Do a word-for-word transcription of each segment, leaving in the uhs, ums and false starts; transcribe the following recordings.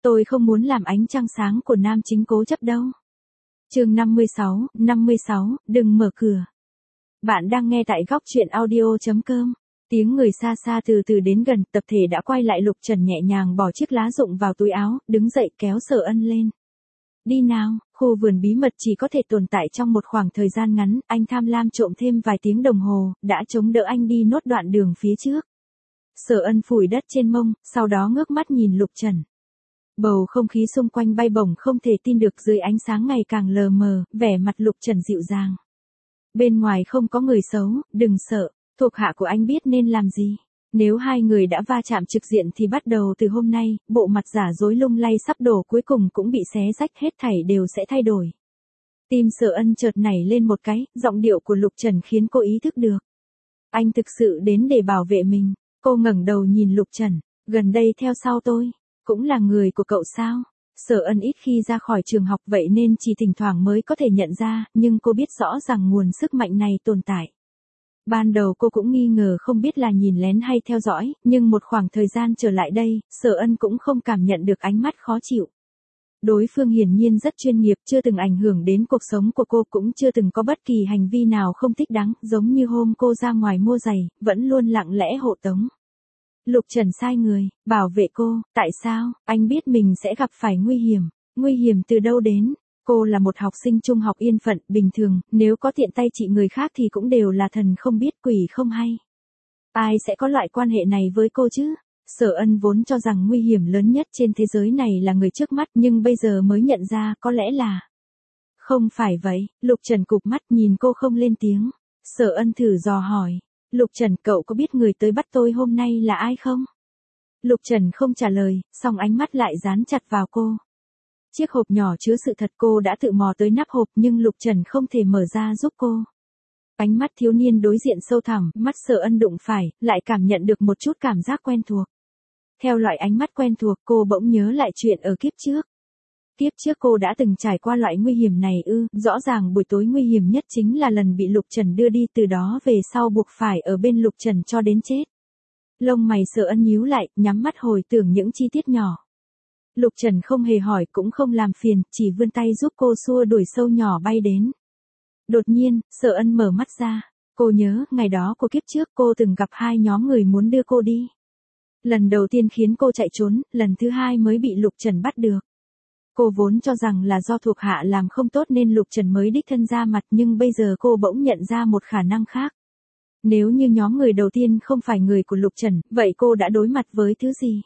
Tôi không muốn làm ánh trăng sáng của nam chính cố chấp đâu. Chương năm mươi sáu, năm mươi sáu, đừng mở cửa. Bạn đang nghe tại góc truyện audio chấm com. Tiếng người xa xa từ từ đến gần, tập thể đã quay lại. Lục Trần nhẹ nhàng bỏ chiếc lá rụng vào túi áo, đứng dậy kéo Sở Ân lên. Đi nào, khu vườn bí mật chỉ có thể tồn tại trong một khoảng thời gian ngắn, anh tham lam trộm thêm vài tiếng đồng hồ, đã chống đỡ anh đi nốt đoạn đường phía trước. Sở Ân phủi đất trên mông, sau đó ngước mắt nhìn Lục Trần. Bầu không khí xung quanh bay bổng không thể tin được, dưới ánh sáng ngày càng lờ mờ, vẻ mặt Lục Trần dịu dàng. Bên ngoài không có người xấu, đừng sợ, thuộc hạ của anh biết nên làm gì. Nếu hai người đã va chạm trực diện thì bắt đầu từ hôm nay, bộ mặt giả dối lung lay sắp đổ cuối cùng cũng bị xé rách, hết thảy đều sẽ thay đổi. Tim Sở Ân chợt nảy lên một cái, giọng điệu của Lục Trần khiến cô ý thức được. Anh thực sự đến để bảo vệ mình. Cô ngẩng đầu nhìn Lục Trần, gần đây theo sau tôi, cũng là người của cậu sao? Sở Ân ít khi ra khỏi trường học vậy nên chỉ thỉnh thoảng mới có thể nhận ra, nhưng cô biết rõ rằng nguồn sức mạnh này tồn tại. Ban đầu cô cũng nghi ngờ không biết là nhìn lén hay theo dõi, nhưng một khoảng thời gian trở lại đây, Sở Ân cũng không cảm nhận được ánh mắt khó chịu. Đối phương hiển nhiên rất chuyên nghiệp, chưa từng ảnh hưởng đến cuộc sống của cô, cũng chưa từng có bất kỳ hành vi nào không thích đáng, giống như hôm cô ra ngoài mua giày, vẫn luôn lặng lẽ hộ tống. Lục Trần sai người, bảo vệ cô, tại sao? Anh biết mình sẽ gặp phải nguy hiểm. Nguy hiểm từ đâu đến? Cô là một học sinh trung học yên phận, bình thường, nếu có tiện tay trị người khác thì cũng đều là thần không biết quỷ không hay. Ai sẽ có loại quan hệ này với cô chứ? Sở Ân vốn cho rằng nguy hiểm lớn nhất trên thế giới này là người trước mắt, nhưng bây giờ mới nhận ra có lẽ là... Không phải vậy, Lục Trần cụp mắt nhìn cô không lên tiếng. Sở Ân thử dò hỏi. Lục Trần, cậu có biết người tới bắt tôi hôm nay là ai không? Lục Trần không trả lời, song ánh mắt lại dán chặt vào cô. Chiếc hộp nhỏ chứa sự thật, cô đã tự mò tới nắp hộp nhưng Lục Trần không thể mở ra giúp cô. Ánh mắt thiếu niên đối diện sâu thẳm, mắt Sở Ân đụng phải, lại cảm nhận được một chút cảm giác quen thuộc. Theo loại ánh mắt quen thuộc, cô bỗng nhớ lại chuyện ở kiếp trước. Kiếp trước cô đã từng trải qua loại nguy hiểm này ư? Rõ ràng buổi tối nguy hiểm nhất chính là lần bị Lục Trần đưa đi, từ đó về sau buộc phải ở bên Lục Trần cho đến chết. Lông mày Sở Ân nhíu lại, nhắm mắt hồi tưởng những chi tiết nhỏ. Lục Trần không hề hỏi cũng không làm phiền, chỉ vươn tay giúp cô xua đuổi sâu nhỏ bay đến. Đột nhiên, Sở Ân mở mắt ra. Cô nhớ, ngày đó của kiếp trước cô từng gặp hai nhóm người muốn đưa cô đi. Lần đầu tiên khiến cô chạy trốn, lần thứ hai mới bị Lục Trần bắt được. Cô vốn cho rằng là do thuộc hạ làm không tốt nên Lục Trần mới đích thân ra mặt, nhưng bây giờ cô bỗng nhận ra một khả năng khác. Nếu như nhóm người đầu tiên không phải người của Lục Trần, vậy cô đã đối mặt với thứ gì?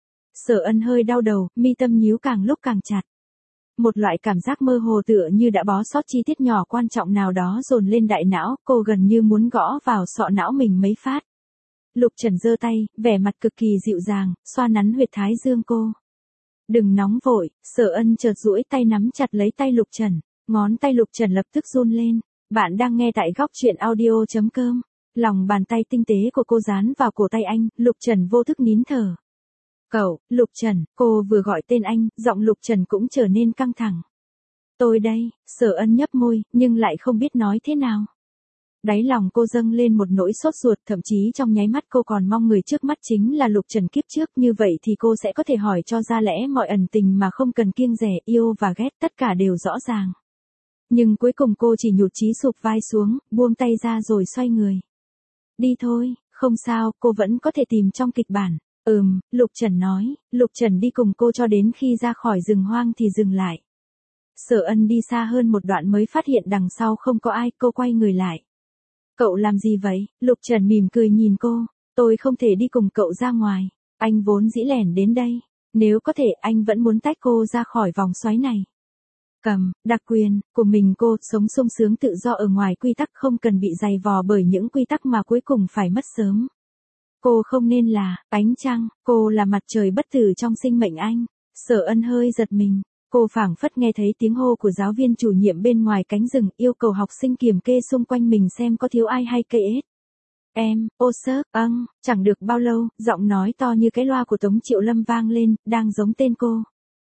Sở Ân hơi đau đầu, mi tâm nhíu càng lúc càng chặt. Một loại cảm giác mơ hồ tựa như đã bó sót chi tiết nhỏ quan trọng nào đó dồn lên đại não, cô gần như muốn gõ vào sọ não mình mấy phát. Lục Trần giơ tay, vẻ mặt cực kỳ dịu dàng, xoa nắn huyệt thái dương cô. Đừng nóng vội, Sở Ân chợt duỗi tay nắm chặt lấy tay Lục Trần, ngón tay Lục Trần lập tức run lên. Bạn đang nghe tại góc truyện audio chấm com. Lòng bàn tay tinh tế của cô dán vào cổ tay anh, Lục Trần vô thức nín thở. Cậu, Lục Trần, cô vừa gọi tên anh, giọng Lục Trần cũng trở nên căng thẳng. Tôi đây, Sở Ân nhấp môi, nhưng lại không biết nói thế nào. Đáy lòng cô dâng lên một nỗi sốt ruột, thậm chí trong nháy mắt cô còn mong người trước mắt chính là Lục Trần kiếp trước, như vậy thì cô sẽ có thể hỏi cho ra lẽ mọi ẩn tình mà không cần kiêng dè, yêu và ghét tất cả đều rõ ràng. Nhưng cuối cùng cô chỉ nhụt chí sụp vai xuống, buông tay ra rồi xoay người. Đi thôi, không sao, cô vẫn có thể tìm trong kịch bản. Ừm, Lục Trần nói. Lục Trần đi cùng cô cho đến khi ra khỏi rừng hoang thì dừng lại. Sở Ân đi xa hơn một đoạn mới phát hiện đằng sau không có ai, cô quay người lại. Cậu làm gì vậy? Lục Trần mỉm cười nhìn cô. Tôi không thể đi cùng cậu ra ngoài. Anh vốn dĩ lẻn đến đây. Nếu có thể anh vẫn muốn tách cô ra khỏi vòng xoáy này. Cầm, đặc quyền, của mình cô, sống sung sướng tự do ở ngoài quy tắc, không cần bị dày vò bởi những quy tắc mà cuối cùng phải mất sớm. Cô không nên là, ánh trăng, cô là mặt trời bất tử trong sinh mệnh anh. Sở Ân hơi giật mình. Cô phảng phất nghe thấy tiếng hô của giáo viên chủ nhiệm bên ngoài cánh rừng, yêu cầu học sinh kiểm kê xung quanh mình xem có thiếu ai hay cây ếch. Em, ô sơ, âng, chẳng được bao lâu, giọng nói to như cái loa của Tống Triệu Lâm vang lên, đang giống tên cô.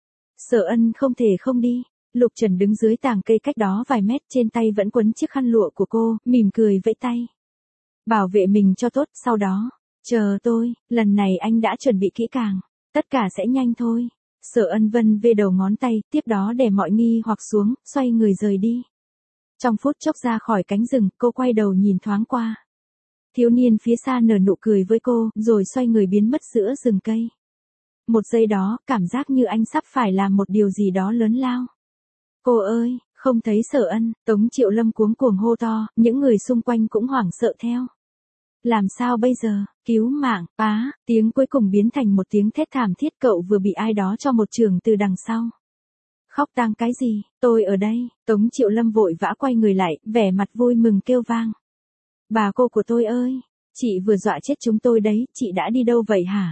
Sở Ân không thể không đi. Lục Trần đứng dưới tàng cây cách đó vài mét, trên tay vẫn quấn chiếc khăn lụa của cô, mỉm cười vẫy tay. Bảo vệ mình cho tốt, sau đó, chờ tôi, lần này anh đã chuẩn bị kỹ càng, tất cả sẽ nhanh thôi. Sở Ân vân vê đầu ngón tay, tiếp đó để mọi nghi hoặc xuống, xoay người rời đi. Trong phút chốc ra khỏi cánh rừng, cô quay đầu nhìn thoáng qua. Thiếu niên phía xa nở nụ cười với cô, rồi xoay người biến mất giữa rừng cây. Một giây đó, cảm giác như anh sắp phải làm một điều gì đó lớn lao. Cô ơi, không thấy Sở Ân, Tống Triệu Lâm cuống cuồng hô to, những người xung quanh cũng hoảng sợ theo. Làm sao bây giờ, cứu mạng, á, tiếng cuối cùng biến thành một tiếng thét thảm thiết, cậu vừa bị ai đó cho một chưởng từ đằng sau. Khóc tang cái gì, tôi ở đây, Tống Triệu Lâm vội vã quay người lại, vẻ mặt vui mừng kêu vang. Bà cô của tôi ơi, chị vừa dọa chết chúng tôi đấy, chị đã đi đâu vậy hả?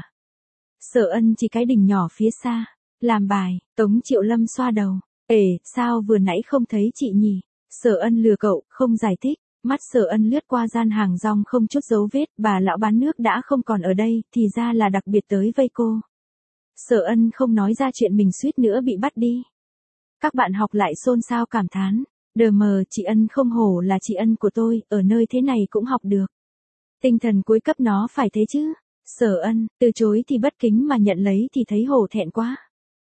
Sở Ân chỉ cái đỉnh nhỏ phía xa, làm bài, Tống Triệu Lâm xoa đầu, ể, sao vừa nãy không thấy chị nhỉ? Sở Ân lừa cậu, không giải thích, mắt Sở Ân lướt qua gian hàng rong không chút dấu vết, bà lão bán nước đã không còn ở đây, thì ra là đặc biệt tới vây cô. Sở Ân không nói ra chuyện mình suýt nữa bị bắt đi. Các bạn học lại xôn xao cảm thán, đờ mờ, chị Ân không hổ là chị Ân của tôi, ở nơi thế này cũng học được. Tinh thần cuối cấp nó phải thế chứ. Sở Ân, từ chối thì bất kính mà nhận lấy thì thấy hổ thẹn quá.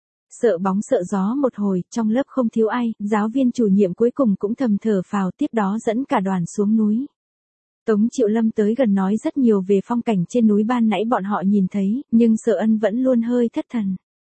Sợ bóng sợ gió một hồi, trong lớp không thiếu ai, giáo viên chủ nhiệm cuối cùng cũng thầm thở phào, tiếp đó dẫn cả đoàn xuống núi. Tống Triệu Lâm tới gần nói rất nhiều về phong cảnh trên núi ban nãy bọn họ nhìn thấy, nhưng Sở Ân vẫn luôn hơi thất thần.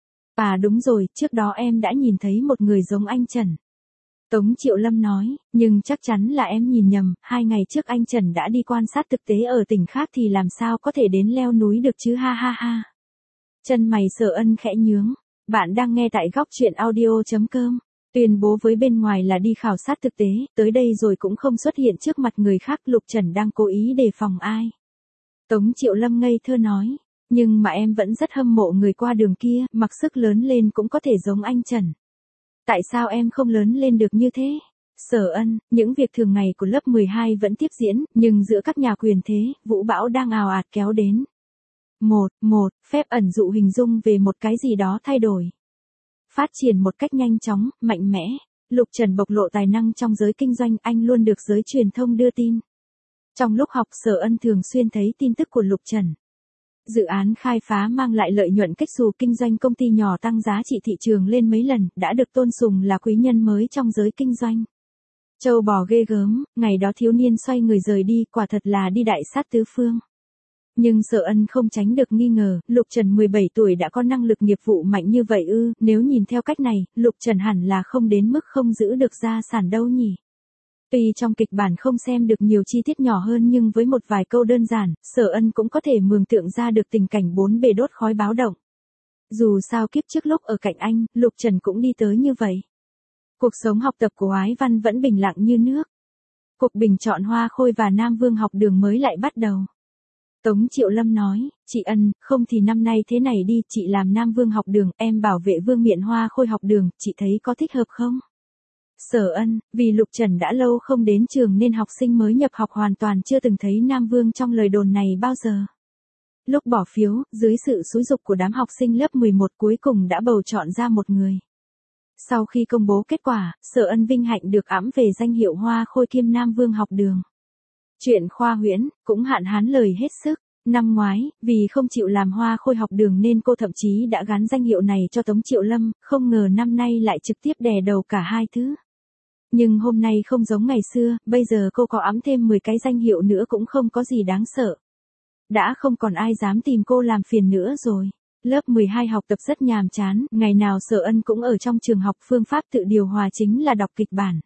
À đúng rồi, trước đó em đã nhìn thấy một người giống anh Trần. Tống Triệu Lâm nói, nhưng chắc chắn là em nhìn nhầm, hai ngày trước anh Trần đã đi quan sát thực tế ở tỉnh khác thì làm sao có thể đến leo núi được chứ, ha ha ha. Chân mày Sở Ân khẽ nhướng, bạn đang nghe tại góc truyện audio chấm com. Tuyên bố với bên ngoài là đi khảo sát thực tế, tới đây rồi cũng không xuất hiện trước mặt người khác, Lục Trần đang cố ý đề phòng ai. Tống Triệu Lâm ngây thơ nói, nhưng mà em vẫn rất hâm mộ người qua đường kia, mặc sức lớn lên cũng có thể giống anh Trần. Tại sao em không lớn lên được như thế? Sở Ân, những việc thường ngày của lớp mười hai vẫn tiếp diễn, nhưng giữa các nhà quyền thế, vũ bão đang ào ạt kéo đến. Một, một, phép ẩn dụ hình dung về một cái gì đó thay đổi. Phát triển một cách nhanh chóng, mạnh mẽ. Lục Trần bộc lộ tài năng trong giới kinh doanh, anh luôn được giới truyền thông đưa tin. Trong lúc học, Sở Ân thường xuyên thấy tin tức của Lục Trần. Dự án khai phá mang lại lợi nhuận cách xù, kinh doanh công ty nhỏ tăng giá trị thị trường lên mấy lần, đã được tôn sùng là quý nhân mới trong giới kinh doanh. Châu bò ghê gớm, ngày đó thiếu niên xoay người rời đi, quả thật là đi đại sát tứ phương. Nhưng Sở Ân không tránh được nghi ngờ, Lục Trần mười bảy tuổi đã có năng lực nghiệp vụ mạnh như vậy ư, nếu nhìn theo cách này, Lục Trần hẳn là không đến mức không giữ được gia sản đâu nhỉ. Tuy trong kịch bản không xem được nhiều chi tiết nhỏ hơn nhưng với một vài câu đơn giản, Sở Ân cũng có thể mường tượng ra được tình cảnh bốn bề đốt khói báo động. Dù sao kiếp trước lúc ở cạnh anh, Lục Trần cũng đi tới như vậy. Cuộc sống học tập của Ái Văn vẫn bình lặng như nước. Cuộc bình chọn Hoa Khôi và Nam Vương học đường mới lại bắt đầu. Tống Triệu Lâm nói, chị Ân, không thì năm nay thế này đi, chị làm Nam Vương học đường, em bảo vệ Vương Miện Hoa Khôi học đường, chị thấy có thích hợp không? Sở Ân, vì Lục Trần đã lâu không đến trường nên học sinh mới nhập học hoàn toàn chưa từng thấy Nam Vương trong lời đồn này bao giờ. Lúc bỏ phiếu, dưới sự xúi giục của đám học sinh lớp mười một cuối cùng đã bầu chọn ra một người. Sau khi công bố kết quả, Sở Ân vinh hạnh được ẵm về danh hiệu Hoa Khôi kiêm Nam Vương học đường. Chuyện khoa huyễn, cũng hạn hán lời hết sức. Năm ngoái, vì không chịu làm Hoa Khôi học đường nên cô thậm chí đã gắn danh hiệu này cho Tống Triệu Lâm, không ngờ năm nay lại trực tiếp đè đầu cả hai thứ. Nhưng hôm nay không giống ngày xưa, bây giờ cô có ẵm thêm mười cái danh hiệu nữa cũng không có gì đáng sợ. Đã không còn ai dám tìm cô làm phiền nữa rồi. Lớp mười hai học tập rất nhàm chán, ngày nào Sở Ân cũng ở trong trường học, phương pháp tự điều hòa chính là đọc kịch bản.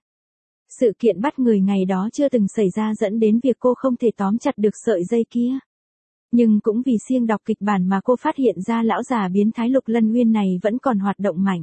Sự kiện bắt người ngày đó chưa từng xảy ra dẫn đến việc cô không thể tóm chặt được sợi dây kia. Nhưng cũng vì siêng đọc kịch bản mà cô phát hiện ra lão già biến thái Lục Lân Uyên này vẫn còn hoạt động mạnh.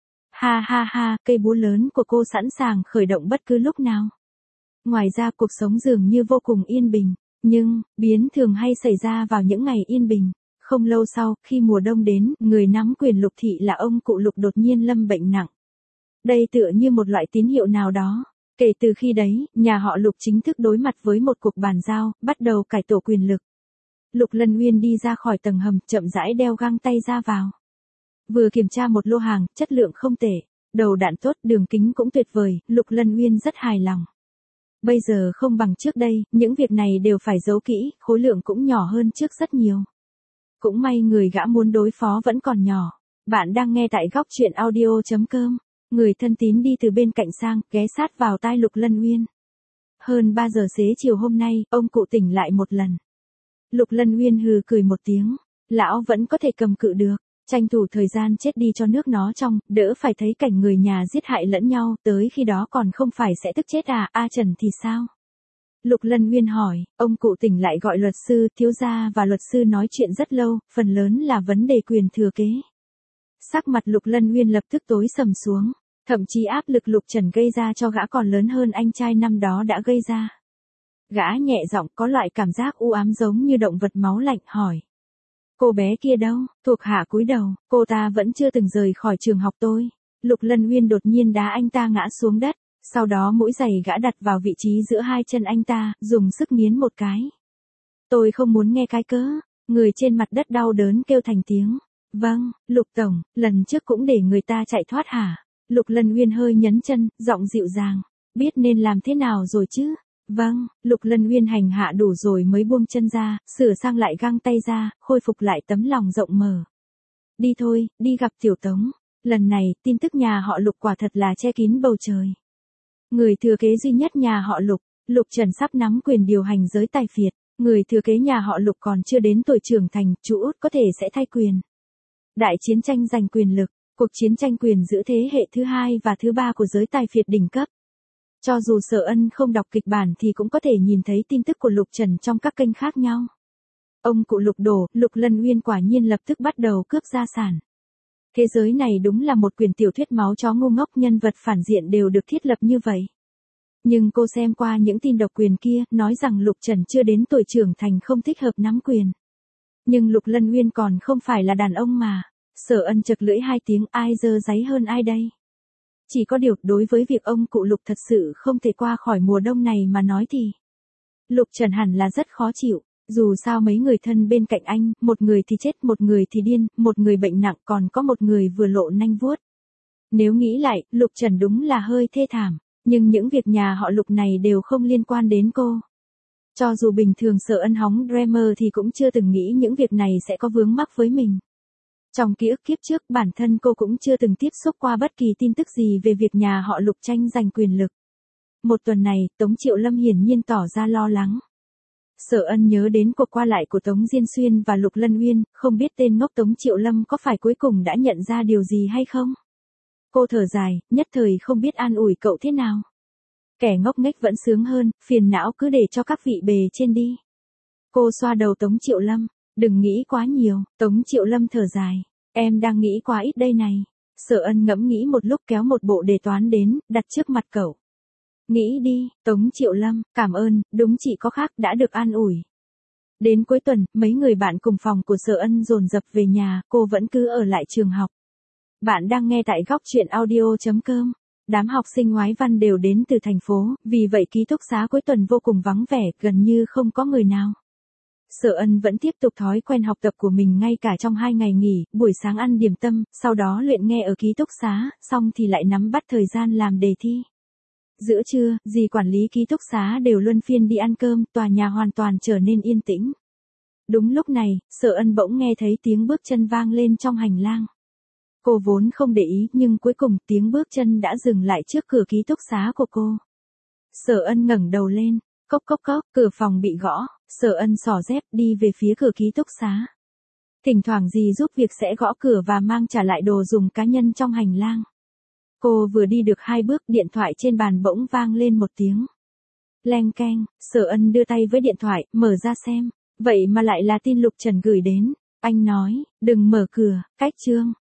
Ha ha ha, cây búa lớn của cô sẵn sàng khởi động bất cứ lúc nào. Ngoài ra cuộc sống dường như vô cùng yên bình, nhưng, biến thường hay xảy ra vào những ngày yên bình. Không lâu sau, khi mùa đông đến, người nắm quyền Lục thị là ông cụ Lục đột nhiên lâm bệnh nặng. Đây tựa như một loại tín hiệu nào đó. Kể từ khi đấy, nhà họ Lục chính thức đối mặt với một cuộc bàn giao, bắt đầu cải tổ quyền lực. Lục Lân Uyên đi ra khỏi tầng hầm, chậm rãi đeo găng tay ra vào. Vừa kiểm tra một lô hàng, chất lượng không tệ, đầu đạn tốt, đường kính cũng tuyệt vời, Lục Lân Uyên rất hài lòng. Bây giờ không bằng trước đây, những việc này đều phải giấu kỹ, khối lượng cũng nhỏ hơn trước rất nhiều. Cũng may người gã muốn đối phó vẫn còn nhỏ. Bạn đang nghe tại góc chuyện audio chấm com. Người thân tín đi từ bên cạnh sang, ghé sát vào tai Lục Lân Uyên. Hơn ba giờ xế chiều hôm nay, ông cụ tỉnh lại một lần. Lục Lân Uyên hừ cười một tiếng. Lão vẫn có thể cầm cự được. Tranh thủ thời gian chết đi cho nước nó trong, đỡ phải thấy cảnh người nhà giết hại lẫn nhau, tới khi đó còn không phải sẽ tức chết à, A Trần thì sao? Lục Lân Uyên hỏi, ông cụ tỉnh lại gọi luật sư, thiếu gia và luật sư nói chuyện rất lâu, phần lớn là vấn đề quyền thừa kế. Sắc mặt Lục Lân Uyên lập tức tối sầm xuống, thậm chí áp lực Lục Trần gây ra cho gã còn lớn hơn anh trai năm đó đã gây ra. Gã nhẹ giọng có loại cảm giác u ám giống như động vật máu lạnh hỏi. Cô bé kia đâu? Thuộc hạ cúi đầu, cô ta vẫn chưa từng rời khỏi trường học tôi. Lục Lân Uyên đột nhiên đá anh ta ngã xuống đất, sau đó mũi giày gã đặt vào vị trí giữa hai chân anh ta, dùng sức nghiến một cái. Tôi không muốn nghe cái cớ, người trên mặt đất đau đớn kêu thành tiếng. Vâng, Lục Tổng, lần trước cũng để người ta chạy thoát hả? Lục Lân Uyên hơi nhấn chân, giọng dịu dàng. Biết nên làm thế nào rồi chứ? Vâng, Lục Lân Uyên hành hạ đủ rồi mới buông chân ra, sửa sang lại găng tay ra, khôi phục lại tấm lòng rộng mở. Đi thôi, đi gặp Tiểu Tống. Lần này, tin tức nhà họ Lục quả thật là che kín bầu trời. Người thừa kế duy nhất nhà họ Lục, Lục Trần sắp nắm quyền điều hành giới tài phiệt. Người thừa kế nhà họ Lục còn chưa đến tuổi trưởng thành, chú út có thể sẽ thay quyền. Đại chiến tranh giành quyền lực, cuộc chiến tranh quyền giữa thế hệ thứ hai và thứ ba của giới tài phiệt đỉnh cấp. Cho dù Sở Ân không đọc kịch bản thì cũng có thể nhìn thấy tin tức của Lục Trần trong các kênh khác nhau. Ông cụ Lục đổ, Lục Lân Uyên quả nhiên lập tức bắt đầu cướp gia sản. Thế giới này đúng là một quyển tiểu thuyết máu chó ngu ngốc, nhân vật phản diện đều được thiết lập như vậy. Nhưng cô xem qua những tin độc quyền kia, nói rằng Lục Trần chưa đến tuổi trưởng thành không thích hợp nắm quyền. Nhưng Lục Lân Uyên còn không phải là đàn ông mà. Sở Ân chực lưỡi hai tiếng, ai dơ dáy hơn ai đây? Chỉ có điều, đối với việc ông cụ Lục thật sự không thể qua khỏi mùa đông này mà nói thì Lục Trần hẳn là rất khó chịu, dù sao mấy người thân bên cạnh anh, một người thì chết, một người thì điên, một người bệnh nặng, còn có một người vừa lộ nanh vuốt. Nếu nghĩ lại, Lục Trần đúng là hơi thê thảm, nhưng những việc nhà họ Lục này đều không liên quan đến cô. Cho dù bình thường Sở Ân hóng Dreamer thì cũng chưa từng nghĩ những việc này sẽ có vướng mắc với mình. Trong ký ức kiếp trước, bản thân cô cũng chưa từng tiếp xúc qua bất kỳ tin tức gì về việc nhà họ Lục tranh giành quyền lực. Một tuần này, Tống Triệu Lâm hiển nhiên tỏ ra lo lắng. Sở Ân nhớ đến cuộc qua lại của Tống Diên Xuyên và Lục Lân Uyên, không biết tên ngốc Tống Triệu Lâm có phải cuối cùng đã nhận ra điều gì hay không? Cô thở dài, nhất thời không biết an ủi cậu thế nào. Kẻ ngốc nghếch vẫn sướng hơn, phiền não cứ để cho các vị bề trên đi. Cô xoa đầu Tống Triệu Lâm. Đừng nghĩ quá nhiều, Tống Triệu Lâm thở dài. Em đang nghĩ quá ít đây này. Sở Ân ngẫm nghĩ một lúc kéo một bộ đề toán đến, đặt trước mặt cậu. Nghĩ đi, Tống Triệu Lâm, cảm ơn, đúng chị có khác đã được an ủi. Đến cuối tuần, mấy người bạn cùng phòng của Sở Ân dồn dập về nhà, cô vẫn cứ ở lại trường học. Bạn đang nghe tại góc chuyện audio chấm com. Đám học sinh ngoái văn đều đến từ thành phố, vì vậy ký túc xá cuối tuần vô cùng vắng vẻ, gần như không có người nào. Sở Ân vẫn tiếp tục thói quen học tập của mình ngay cả trong hai ngày nghỉ, buổi sáng ăn điểm tâm, sau đó luyện nghe ở ký túc xá, xong thì lại nắm bắt thời gian làm đề thi. Giữa trưa, dì quản lý ký túc xá đều luân phiên đi ăn cơm, tòa nhà hoàn toàn trở nên yên tĩnh. Đúng lúc này, Sở Ân bỗng nghe thấy tiếng bước chân vang lên trong hành lang. Cô vốn không để ý, nhưng cuối cùng tiếng bước chân đã dừng lại trước cửa ký túc xá của cô. Sở Ân ngẩng đầu lên, cốc cốc cốc, cửa phòng bị gõ. Sở Ân xỏ dép đi về phía cửa ký túc xá. Thỉnh thoảng dì giúp việc sẽ gõ cửa và mang trả lại đồ dùng cá nhân trong hành lang. Cô vừa đi được hai bước, điện thoại trên bàn bỗng vang lên một tiếng. Leng keng, Sở Ân đưa tay với điện thoại, mở ra xem. Vậy mà lại là tin Lục Trần gửi đến. Anh nói, đừng mở cửa, cách chương.